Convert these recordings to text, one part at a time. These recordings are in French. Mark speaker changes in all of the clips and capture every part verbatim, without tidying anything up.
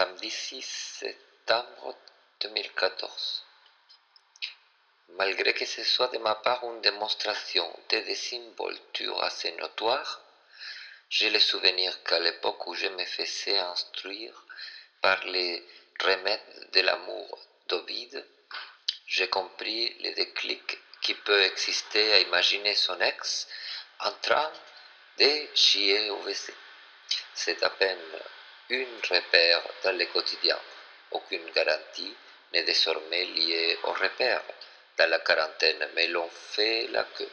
Speaker 1: samedi six septembre deux mille quatorze. Malgré que ce soit de ma part une démonstration de désinvolture assez notoire, j'ai le souvenir qu'à l'époque où je me faisais instruire par les remèdes de l'amour d'Ovide, j'ai compris le déclic qui peut exister à imaginer son ex en train de chier au W C. C'est à peine une repère dans le quotidien. Aucune garantie n'est désormais liée au repère dans la quarantaine, mais l'on fait la queue.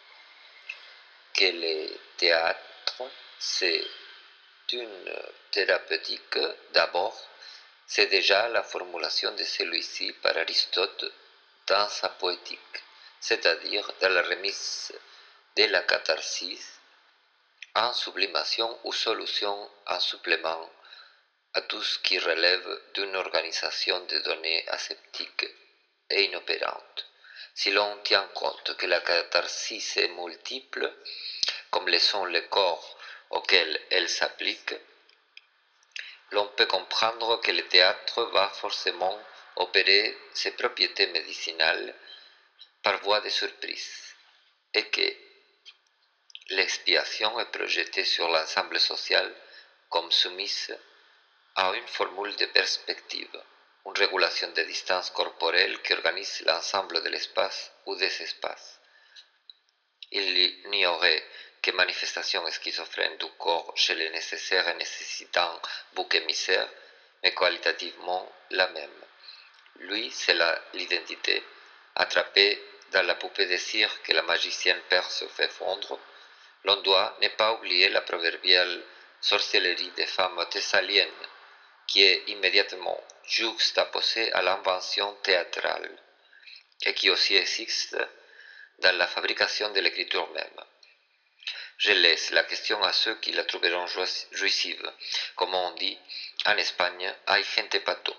Speaker 1: Que le théâtre, c'est une thérapeutique d'abord, c'est déjà la formulation de celui-ci par Aristote dans sa poétique, c'est-à-dire dans la remise de la catharsis en sublimation ou solution en supplément à tout ce qui relève d'une organisation de données aseptique et inopérante. Si l'on tient compte que la catharsis est multiple, comme le sont les corps auxquels elle s'applique, l'on peut comprendre que le théâtre va forcément opérer ses propriétés médicinales par voie de surprise, et que l'expiation est projetée sur l'ensemble social comme soumise à une formule de perspective, une régulation des distances corporelles qui organise l'ensemble de l'espace ou des espaces. Il n'y aurait que manifestation schizophrène du corps chez les nécessaires et nécessitant bouc émissaire, mais qualitativement la même. Lui, c'est l'identité, attrapée dans la poupée de cire que la magicienne perse fait fondre. L'on doit ne pas oublier la proverbiale sorcellerie des femmes thessaliennes, qui est immédiatement juxtaposée à l'invention théâtrale, et qui aussi existe dans la fabrication de l'écriture même. Je laisse la question à ceux qui la trouveront jouissive. Comme on dit en Espagne, hay gente pato.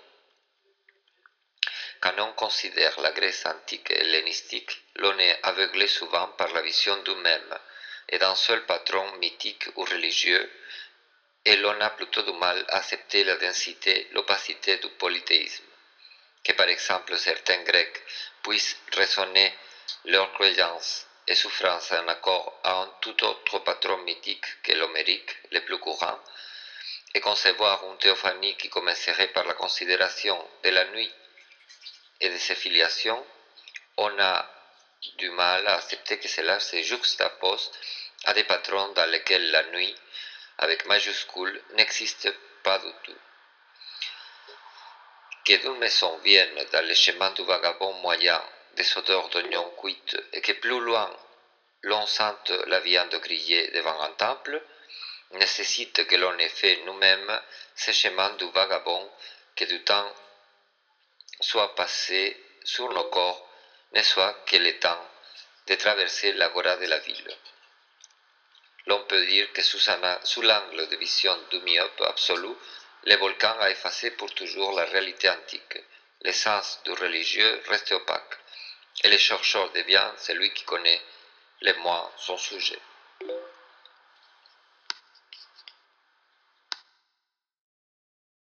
Speaker 1: Quand on considère la Grèce antique et hellénistique, l'on est aveuglé souvent par la vision du même et d'un seul patron mythique ou religieux, et l'on a plutôt du mal à accepter la densité, l'opacité du polythéisme. Que par exemple certains Grecs puissent raisonner leur croyance et souffrance en accord à un tout autre patron mythique que l'homérique, le plus courant, et concevoir une théophanie qui commencerait par la considération de la nuit et de ses filiations, on a du mal à accepter que cela se juxtapose à des patrons dans lesquels la nuit, avec majuscule, n'existe pas du tout. Que d'une maison vienne dans le chemin du vagabond moyen des odeurs d'oignons cuites et que plus loin l'on sente la viande grillée devant un temple, nécessite que l'on ait fait nous-mêmes ce chemin du vagabond, que du temps soit passé sur nos corps, ne soit que le temps de traverser l'agora de la ville. L'on peut dire que sous, un, sous l'angle de vision du myope absolu, le volcan a effacé pour toujours la réalité antique. L'essence du religieux reste opaque, et le chercheur devient celui qui connaît le moins son sujet.